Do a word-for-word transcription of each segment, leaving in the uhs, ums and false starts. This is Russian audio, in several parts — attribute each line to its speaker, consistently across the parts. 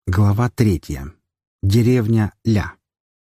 Speaker 1: Глава третья. Деревня Ля.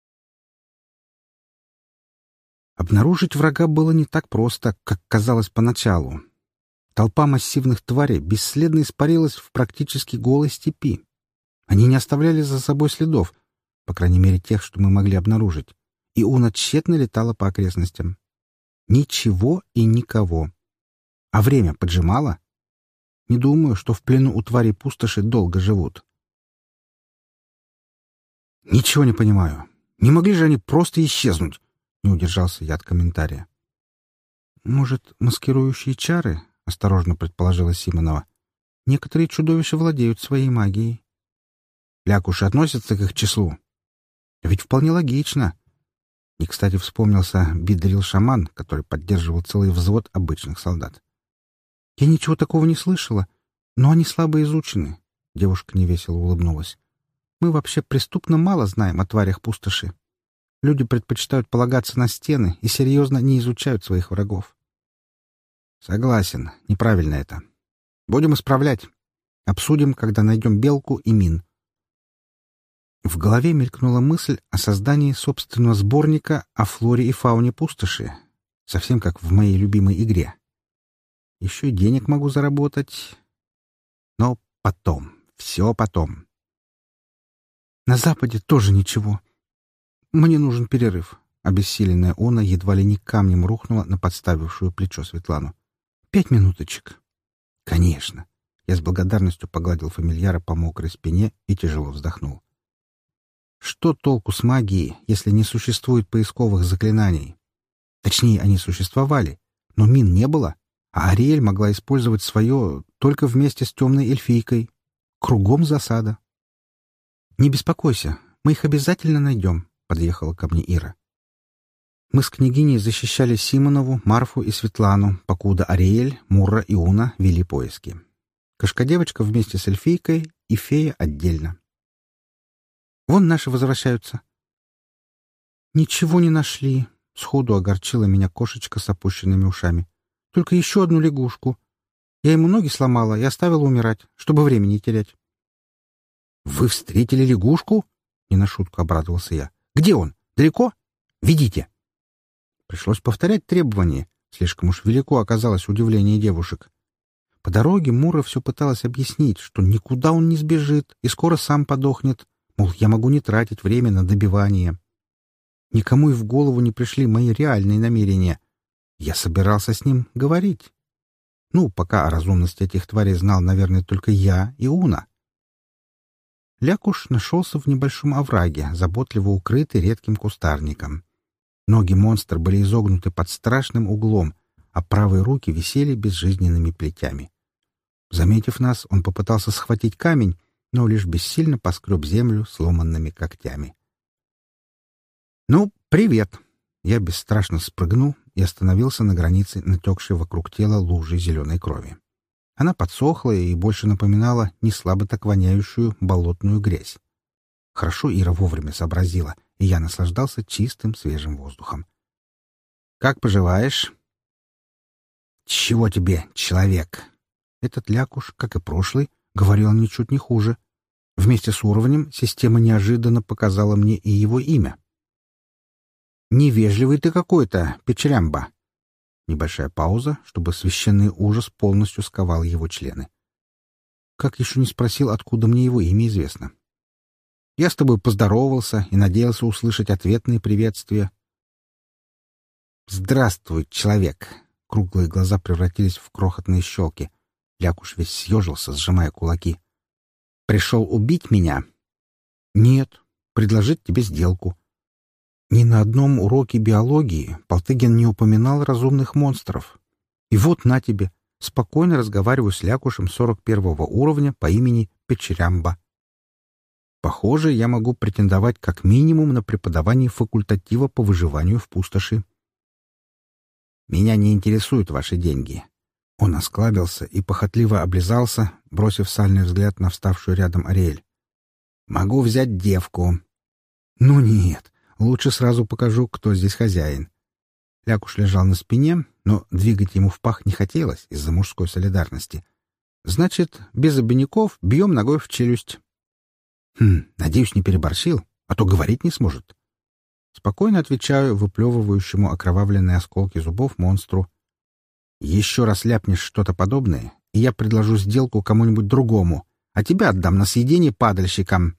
Speaker 1: Обнаружить врага было не так просто, как казалось поначалу. Толпа массивных тварей бесследно испарилась в практически голой степи. Они не оставляли за собой следов, по крайней мере тех, что мы могли обнаружить, и Уна тщетно летала по окрестностям. Ничего и никого. А время поджимало? Не думаю, что в плену у тварей пустоши долго живут. «Ничего не понимаю. Не могли же они просто исчезнуть?» — не удержался я от комментария. «Может, маскирующие чары?» — осторожно предположила Симонова. «Некоторые чудовища владеют своей магией». «Лякуши относятся к их числу?» «Ведь вполне логично». И, кстати, вспомнился Бидрил-шаман, который поддерживал целый взвод обычных солдат. «Я ничего такого не слышала, но они слабо изучены», — девушка невесело улыбнулась. «Мы вообще преступно мало знаем о тварях пустоши. Люди предпочитают полагаться на стены и серьезно не изучают своих врагов». «Согласен, неправильно это. Будем исправлять. Обсудим, когда найдем Белку и Мин». В голове мелькнула мысль о создании собственного сборника о флоре и фауне пустоши, совсем как в моей любимой игре. Еще и денег могу заработать. Но потом, все потом. На западе тоже ничего. Мне нужен перерыв. Обессиленная Она едва ли не камнем рухнула на подставившую плечо Светлану. Пять минуточек. Конечно. Я с благодарностью погладил фамильяра по мокрой спине и тяжело вздохнул. Что толку с магией, если не существует поисковых заклинаний? Точнее, они существовали, но мин не было. А Ариэль могла использовать свое только вместе с темной эльфийкой. Кругом засада. «Не беспокойся, мы их обязательно найдем», — подъехала ко мне Ира. Мы с княгиней защищали Симонову, Марфу и Светлану, покуда Ариэль, Мурра и Уна вели поиски. Кошка-девочка вместе с эльфийкой и фея отдельно. «Вон наши возвращаются». «Ничего не нашли», — сходу огорчила меня кошечка с опущенными ушами. Только еще одну лягушку. Я ему ноги сломала и оставила умирать, чтобы времени не терять. — Вы встретили лягушку? — не на шутку обрадовался я. — Где он? Далеко? Ведите. Пришлось повторять требования. Слишком уж велико оказалось удивление девушек. По дороге Мура все пыталась объяснить, что никуда он не сбежит и скоро сам подохнет. Мол, я могу не тратить время на добивание. Никому и в голову не пришли мои реальные намерения. Я собирался с ним говорить. Ну, пока о разумности этих тварей знал, наверное, только я и Уна. Лякуш нашелся в небольшом овраге, заботливо укрытый редким кустарником. Ноги монстра были изогнуты под страшным углом, а правые руки висели безжизненными плетями. Заметив нас, он попытался схватить камень, но лишь бессильно поскреб землю сломанными когтями. «Ну, привет!» Я бесстрашно спрыгнул и остановился на границе натекшей вокруг тела лужи зеленой крови. Она подсохла и больше напоминала неслабо так воняющую болотную грязь. Хорошо Ира вовремя сообразила, и я наслаждался чистым свежим воздухом. «Как поживаешь?» «Чего тебе, человек?» Этот лякуш, как и прошлый, говорил ничуть не хуже. Вместе с уровнем система неожиданно показала мне и его имя. «Невежливый ты какой-то, Печрямба!» Небольшая пауза, чтобы священный ужас полностью сковал его члены. Как еще не спросил, откуда мне его имя известно. Я с тобой поздоровался и надеялся услышать ответные приветствия. «Здравствуй, человек!» Круглые глаза превратились в крохотные щелки. Лякуш весь съежился, сжимая кулаки. «Пришел убить меня?» «Нет. Предложить тебе сделку». Ни на одном уроке биологии Полтыгин не упоминал разумных монстров. И вот на тебе, спокойно разговариваю с лякушем сорок первого уровня по имени Печрямба. Похоже, я могу претендовать как минимум на преподавание факультатива по выживанию в пустоши. «Меня не интересуют ваши деньги». Он осклабился и похотливо облизался, бросив сальный взгляд на вставшую рядом Ариэль. «Могу взять девку». «Ну нет». Лучше сразу покажу, кто здесь хозяин. Лякуш лежал на спине, но двигать ему в пах не хотелось из-за мужской солидарности. Значит, без обиняков бьем ногой в челюсть. Хм, надеюсь, не переборщил, а то говорить не сможет. Спокойно отвечаю выплевывающему окровавленные осколки зубов монстру. Еще раз ляпнешь что-то подобное, и я предложу сделку кому-нибудь другому, а тебя отдам на съедение падальщикам.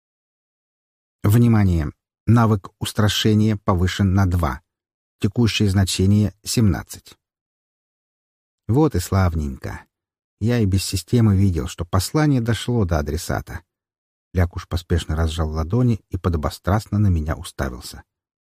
Speaker 1: Внимание! Навык устрашения повышен на два. Текущее значение — семнадцать. Вот и славненько. Я и без системы видел, что послание дошло до адресата. Лякуш поспешно разжал ладони и подобострастно на меня уставился.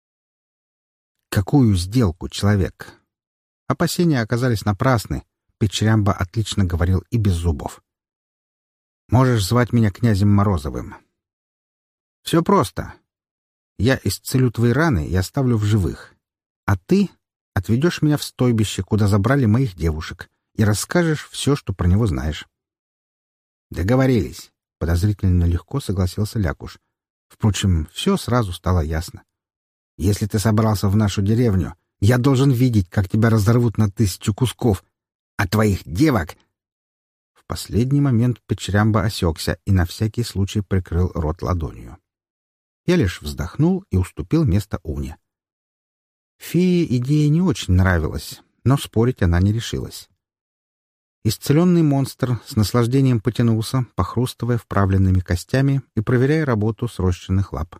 Speaker 1: Какую сделку, человек? Опасения оказались напрасны. Печрямба отлично говорил и без зубов. Можешь звать меня князем Морозовым. Все просто. Я исцелю твои раны и оставлю в живых. А ты отведешь меня в стойбище, куда забрали моих девушек, и расскажешь все, что про него знаешь. Договорились. Подозрительно легко согласился Лякуш. Впрочем, все сразу стало ясно. Если ты собрался в нашу деревню, я должен видеть, как тебя разорвут на тысячу кусков, а твоих девок... В последний момент Печрямба осекся и на всякий случай прикрыл рот ладонью. Я лишь вздохнул и уступил место Уне. Фее идея не очень нравилась, но спорить она не решилась. Исцеленный монстр с наслаждением потянулся, похрустывая вправленными костями и проверяя работу срощенных лап.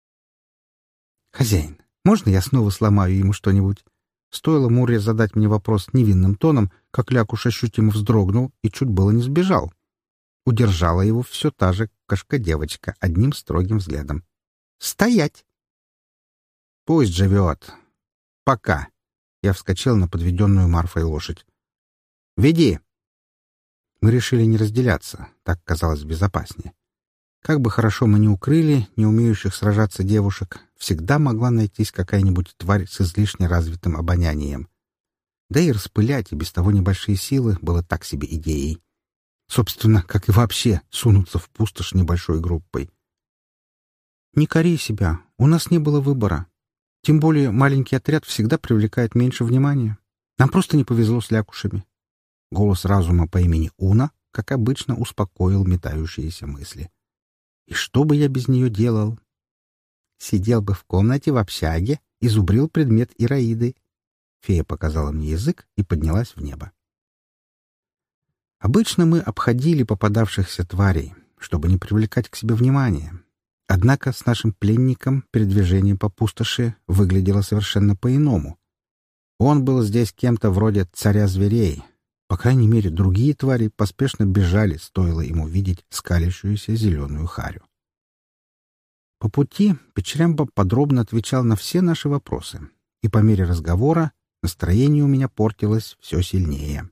Speaker 1: «Хозяин, можно я снова сломаю ему что-нибудь?» Стоило Мурре задать мне вопрос невинным тоном, как Лякуш ощутимо вздрогнул и чуть было не сбежал. Удержала его все та же кошка-девочка одним строгим взглядом. «Стоять!» «Пусть живет. Пока!» Я вскочил на подведенную Марфой лошадь. «Веди!» Мы решили не разделяться, так казалось безопаснее. Как бы хорошо мы ни укрыли не умеющих сражаться девушек, всегда могла найтись какая-нибудь тварь с излишне развитым обонянием. Да и распылять и без того небольшие силы было так себе идеей. Собственно, как и вообще сунуться в пустошь небольшой группой. «Не кори себя, у нас не было выбора. Тем более маленький отряд всегда привлекает меньше внимания. Нам просто не повезло с Лякушами». Голос разума по имени Уна, как обычно, успокоил метающиеся мысли. И что бы я без нее делал? Сидел бы в комнате в общаге и зубрил предмет Ираиды. Фея показала мне язык и поднялась в небо. Обычно мы обходили попадавшихся тварей, чтобы не привлекать к себе внимания. Однако с нашим пленником передвижение по пустоши выглядело совершенно по-иному. Он был здесь кем-то вроде царя зверей. По крайней мере, другие твари поспешно бежали, стоило ему видеть скалящуюся зеленую харю. По пути Печрямба подробно отвечал на все наши вопросы, и по мере разговора настроение у меня портилось все сильнее.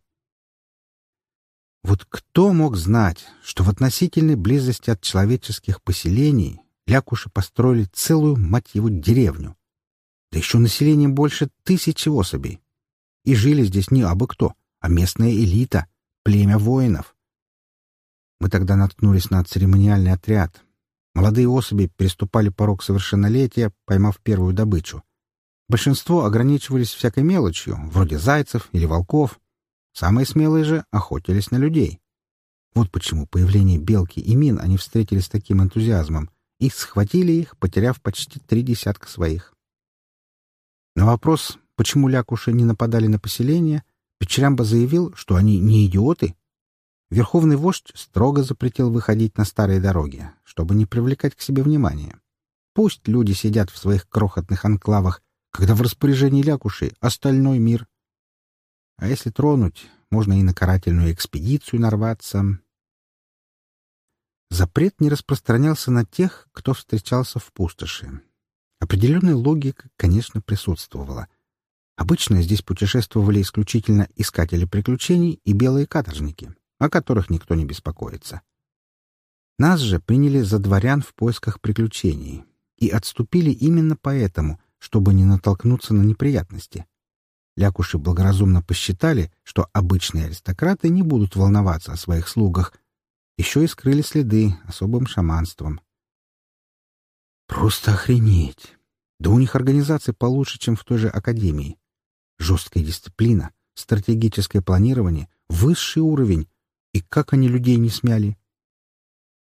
Speaker 1: Вот кто мог знать, что в относительной близости от человеческих поселений Лякуши построили целую, мать его, деревню? Да еще население больше тысячи особей. И жили здесь не абы кто, а местная элита, племя воинов. Мы тогда наткнулись на церемониальный отряд. Молодые особи переступали порог совершеннолетия, поймав первую добычу. Большинство ограничивались всякой мелочью, вроде зайцев или волков. Самые смелые же охотились на людей. Вот почему появление белки и мин они встретили с таким энтузиазмом и схватили их, потеряв почти три десятка своих. На вопрос, почему Лякуши не нападали на поселение, Печрямба заявил, что они не идиоты. Верховный вождь строго запретил выходить на старые дороги, чтобы не привлекать к себе внимания. Пусть люди сидят в своих крохотных анклавах, когда в распоряжении Лякушей остальной мир. А если тронуть, можно и на карательную экспедицию нарваться. Запрет не распространялся на тех, кто встречался в пустоши. Определенная логика, конечно, присутствовала. Обычно здесь путешествовали исключительно искатели приключений и белые каторжники, о которых никто не беспокоится. Нас же приняли за дворян в поисках приключений и отступили именно поэтому, чтобы не натолкнуться на неприятности. Лякуши благоразумно посчитали, что обычные аристократы не будут волноваться о своих слугах, еще и скрыли следы особым шаманством. Просто охренеть! Да у них организация получше, чем в той же академии. Жесткая дисциплина, стратегическое планирование, высший уровень. И как они людей не смяли?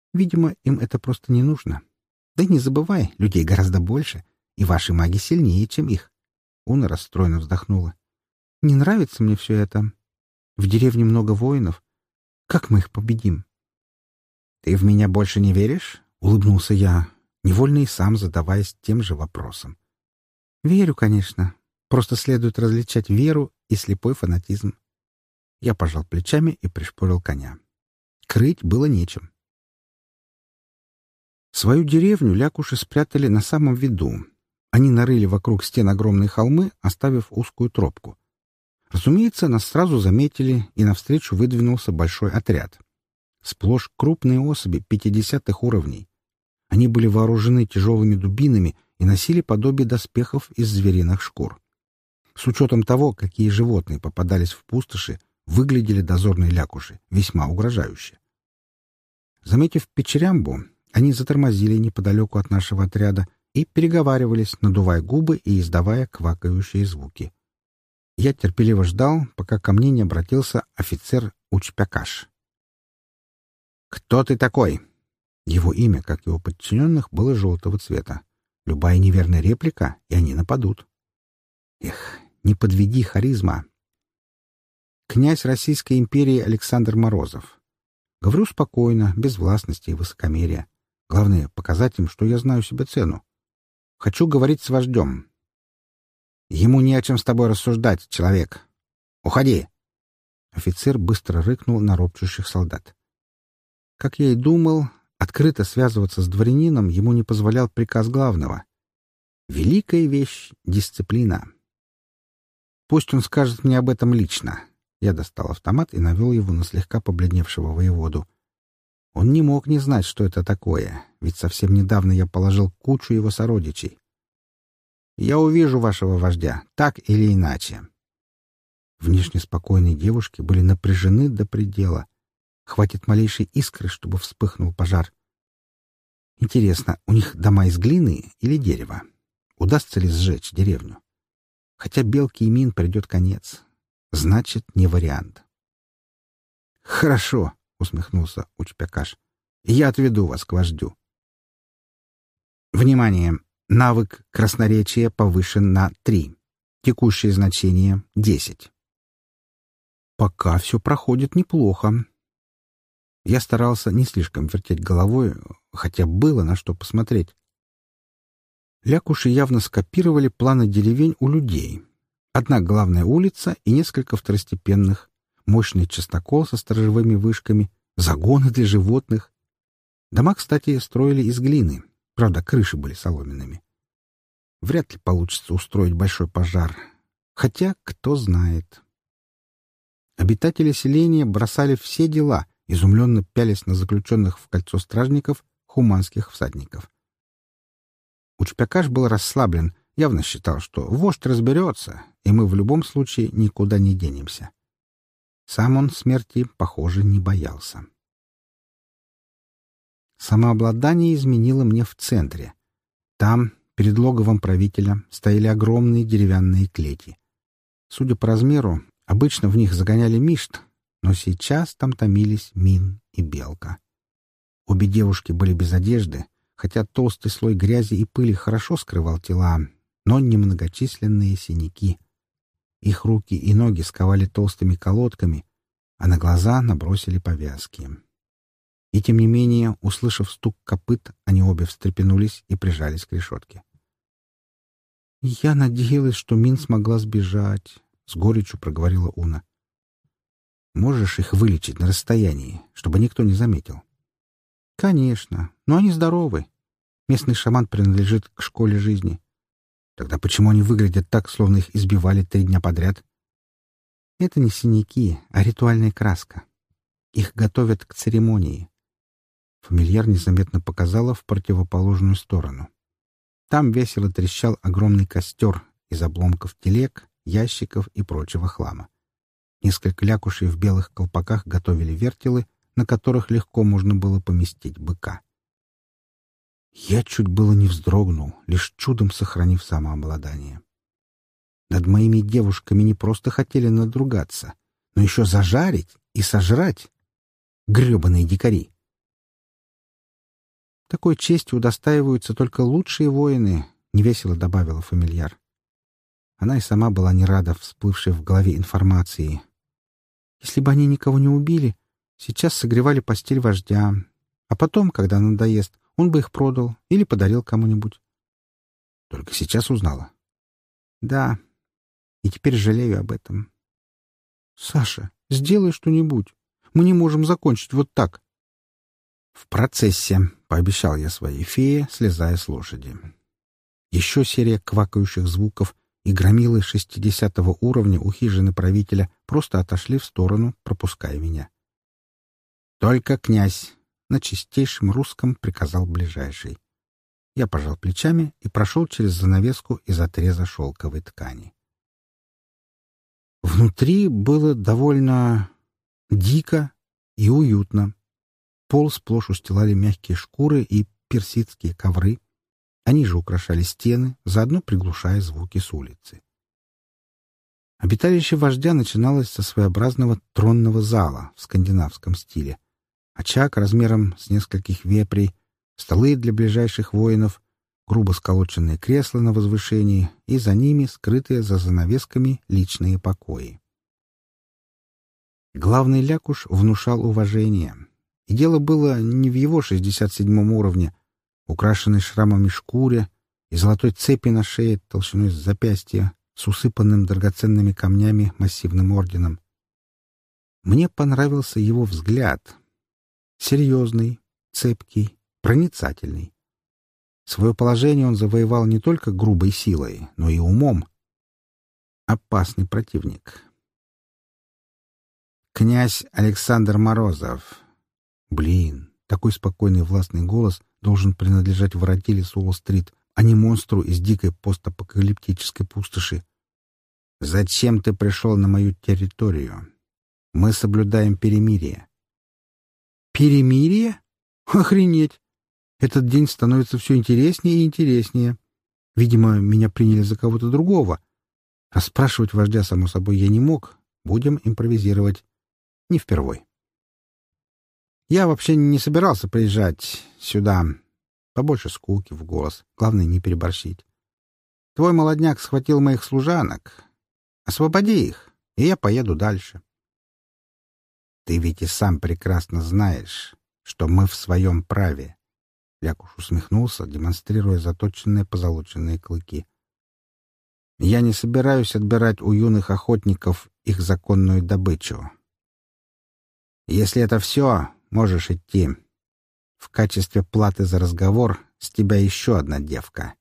Speaker 1: Видимо, им это просто не нужно. Да не забывай, людей гораздо больше, и ваши маги сильнее, чем их. Уна расстроенно вздохнула. Не нравится мне все это. В деревне много воинов. Как мы их победим? Ты в меня больше не веришь? Улыбнулся я, невольно и сам задаваясь тем же вопросом. Верю, конечно. Просто следует различать веру и слепой фанатизм. Я пожал плечами и пришпорил коня. Крыть было нечем. Свою деревню лякуши спрятали на самом виду. Они нарыли вокруг стен огромные холмы, оставив узкую тропку. Разумеется, нас сразу заметили, и навстречу выдвинулся большой отряд. Сплошь крупные особи пятидесятых уровней. Они были вооружены тяжелыми дубинами и носили подобие доспехов из звериных шкур. С учетом того, какие животные попадались в пустоши, выглядели дозорные лякуши весьма угрожающе. Заметив печерямбу, они затормозили неподалеку от нашего отряда и переговаривались, надувая губы и издавая квакающие звуки. Я терпеливо ждал, пока ко мне не обратился офицер Учпякаш. «Кто ты такой?» Его имя, как его подчиненных, было желтого цвета. Любая неверная реплика, и они нападут. Эх, не подведи, харизма. Князь Российской империи Александр Морозов. Говорю спокойно, без властности и высокомерия. Главное — показать им, что я знаю себе цену. Хочу говорить с вождем. Ему не о чем с тобой рассуждать, человек. Уходи! Офицер быстро рыкнул на ропчущих солдат. Как я и думал, открыто связываться с дворянином ему не позволял приказ главного. Великая вещь — дисциплина. Пусть он скажет мне об этом лично. Я достал автомат и навел его на слегка побледневшего воеводу. Он не мог не знать, что это такое, ведь совсем недавно я положил кучу его сородичей. Я увижу вашего вождя, так или иначе. Внешне спокойные девушки были напряжены до предела. Хватит малейшей искры, чтобы вспыхнул пожар. Интересно, у них дома из глины или дерева? Удастся ли сжечь деревню? Хотя Белке и Мин придет конец. Значит, не вариант. Хорошо, — усмехнулся Учпякаш. Я отведу вас к вождю. Внимание! Навык красноречия повышен на три. Текущее значение — десять. Пока все проходит неплохо. Я старался не слишком вертеть головой, хотя было на что посмотреть. Лякуши явно скопировали планы деревень у людей. Одна главная улица и несколько второстепенных, мощный частокол со сторожевыми вышками, загоны для животных. Дома, кстати, строили из глины, правда, крыши были соломенными. Вряд ли получится устроить большой пожар, хотя кто знает. Обитатели селения бросали все дела, изумленно пялись на заключенных в кольцо стражников хуманских всадников. Учпякаш был расслаблен, явно считал, что вождь разберется, и мы в любом случае никуда не денемся. Сам он смерти, похоже, не боялся. Самообладание изменило мне в центре. Там, перед логовом правителя, стояли огромные деревянные клети. Судя по размеру, обычно в них загоняли мишт, но сейчас там томились Мин и Белка. Обе девушки были без одежды, хотя толстый слой грязи и пыли хорошо скрывал тела, но немногочисленные синяки. Их руки и ноги сковали толстыми колодками, а на глаза набросили повязки. И тем не менее, услышав стук копыт, они обе встрепенулись и прижались к решетке. «Я надеялась, что Мин смогла сбежать», — с горечью проговорила Уна. «Можешь их вылечить на расстоянии, чтобы никто не заметил?» «Конечно, но они здоровы. Местный шаман принадлежит к школе жизни». «Тогда почему они выглядят так, словно их избивали три дня подряд?» «Это не синяки, а ритуальная краска. Их готовят к церемонии». Фамильяр незаметно показала в противоположную сторону. Там весело трещал огромный костер из обломков телег, ящиков и прочего хлама. Несколько лякушей в белых колпаках готовили вертелы, на которых легко можно было поместить быка. Я чуть было не вздрогнул, лишь чудом сохранив самообладание. Над моими девушками не просто хотели надругаться, но еще зажарить и сожрать. Гребаные дикари! Такой честью удостаиваются только лучшие воины, — невесело добавила фамильяр. Она и сама была не рада всплывшей в голове информации. Если бы они никого не убили, сейчас согревали постель вождя, а потом, когда надоест, он бы их продал или подарил кому-нибудь. Только сейчас узнала. Да, и теперь жалею об этом. Саша, сделай что-нибудь. Мы не можем закончить вот так. В процессе, — пообещал я своей фее, слезая с лошади. Еще серия квакающих звуков, и громилы шестидесятого уровня у хижины правителя просто отошли в сторону, пропуская меня. «Только князь!» — на чистейшем русском приказал ближайший. Я пожал плечами и прошел через занавеску из отреза шелковой ткани. Внутри было довольно дико и уютно. Пол сплошь устилали мягкие шкуры и персидские ковры. Они же украшали стены, заодно приглушая звуки с улицы. Обиталище вождя начиналось со своеобразного тронного зала в скандинавском стиле. Очаг размером с нескольких вепрей, столы для ближайших воинов, грубо сколоченные кресла на возвышении и за ними скрытые за занавесками личные покои. Главный Лякуш внушал уважение. И дело было не в его шестьдесят седьмом уровне, украшенной шрамами шкуре и золотой цепи на шее толщиной с запястья, с усыпанным драгоценными камнями массивным орденом. Мне понравился его взгляд. Серьезный, цепкий, проницательный. Свое положение он завоевал не только грубой силой, но и умом. Опасный противник. «Князь Александр Морозов». Блин, такой спокойный властный голос должен принадлежать воротиле с Уолл-стрит, а не монстру из дикой постапокалиптической пустоши. «Зачем ты пришел на мою территорию? Мы соблюдаем перемирие». «Перемирие? Охренеть! Этот день становится все интереснее и интереснее. Видимо, меня приняли за кого-то другого. Расспрашивать вождя, само собой, я не мог. Будем импровизировать. Не впервой. Я вообще не собирался приезжать сюда. Побольше скуки в голос. Главное, не переборщить. Твой молодняк схватил моих служанок. Освободи их, и я поеду дальше. Ты ведь и сам прекрасно знаешь, что мы в своем праве. Лякуш усмехнулся, демонстрируя заточенные позолоченные клыки. Я не собираюсь отбирать у юных охотников их законную добычу. Если это все, можешь идти. В качестве платы за разговор с тебя еще одна девка.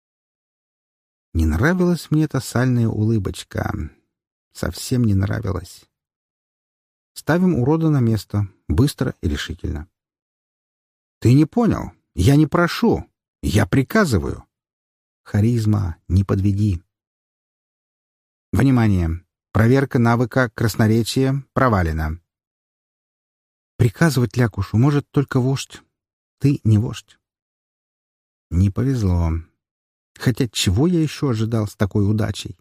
Speaker 1: Не нравилась мне эта сальная улыбочка. Совсем не нравилась. Ставим урода на место. Быстро и решительно. Ты не понял? Я не прошу. Я приказываю. Харизма, не подведи. Внимание! Проверка навыка красноречия провалена. Приказывать Лякушу может только вождь. Ты не вождь. Не повезло. Хотя чего я еще ожидал с такой удачей?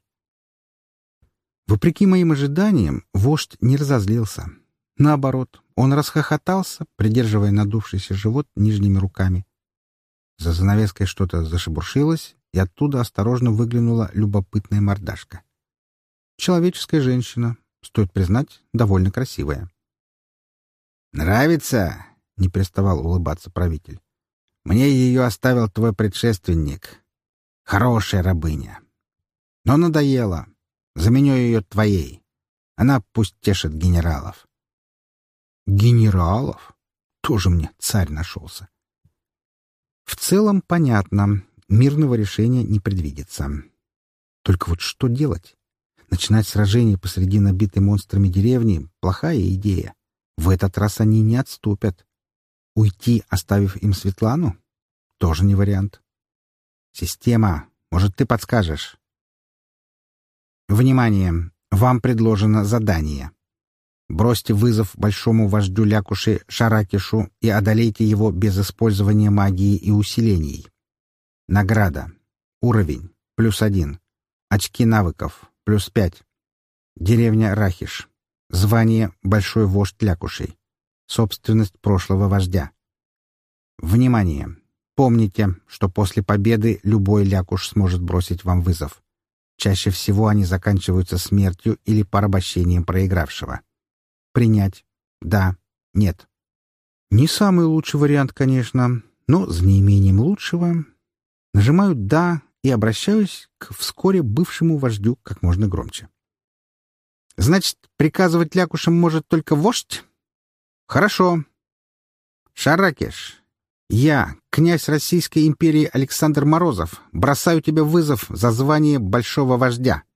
Speaker 1: Вопреки моим ожиданиям, вождь не разозлился. Наоборот, он расхохотался, придерживая надувшийся живот нижними руками. За занавеской что-то зашебуршилось, и оттуда осторожно выглянула любопытная мордашка. Человеческая женщина, стоит признать, довольно красивая. «Нравится?» — не переставал улыбаться правитель. «Мне ее оставил твой предшественник. Хорошая рабыня. Но надоело. Заменю ее твоей. Она пусть тешит генералов». «Генералов? Тоже мне царь нашелся». В целом понятно. Мирного решения не предвидится. Только вот что делать? Начинать сражение посреди набитой монстрами деревни — плохая идея. В этот раз они не отступят. Уйти, оставив им Светлану? Тоже не вариант. Система, может, ты подскажешь? Внимание! Вам предложено задание. Бросьте вызов большому вождю Лякуши Шаракишу и одолейте его без использования магии и усилений. Награда. Уровень. Плюс один. Очки навыков. Плюс пять. Деревня Рахиш. Звание «Большой вождь Лякушей». Собственность прошлого вождя. Внимание! Помните, что после победы любой лякуш сможет бросить вам вызов. Чаще всего они заканчиваются смертью или порабощением проигравшего. Принять. Да. Нет. Не самый лучший вариант, конечно, но за неимением лучшего нажимаю «да» и обращаюсь к вскоре бывшему вождю как можно громче. Значит, приказывать лякушам может только вождь? Хорошо. Шаракеш, я, князь Российской империи Александр Морозов, бросаю тебе вызов за звание большого вождя.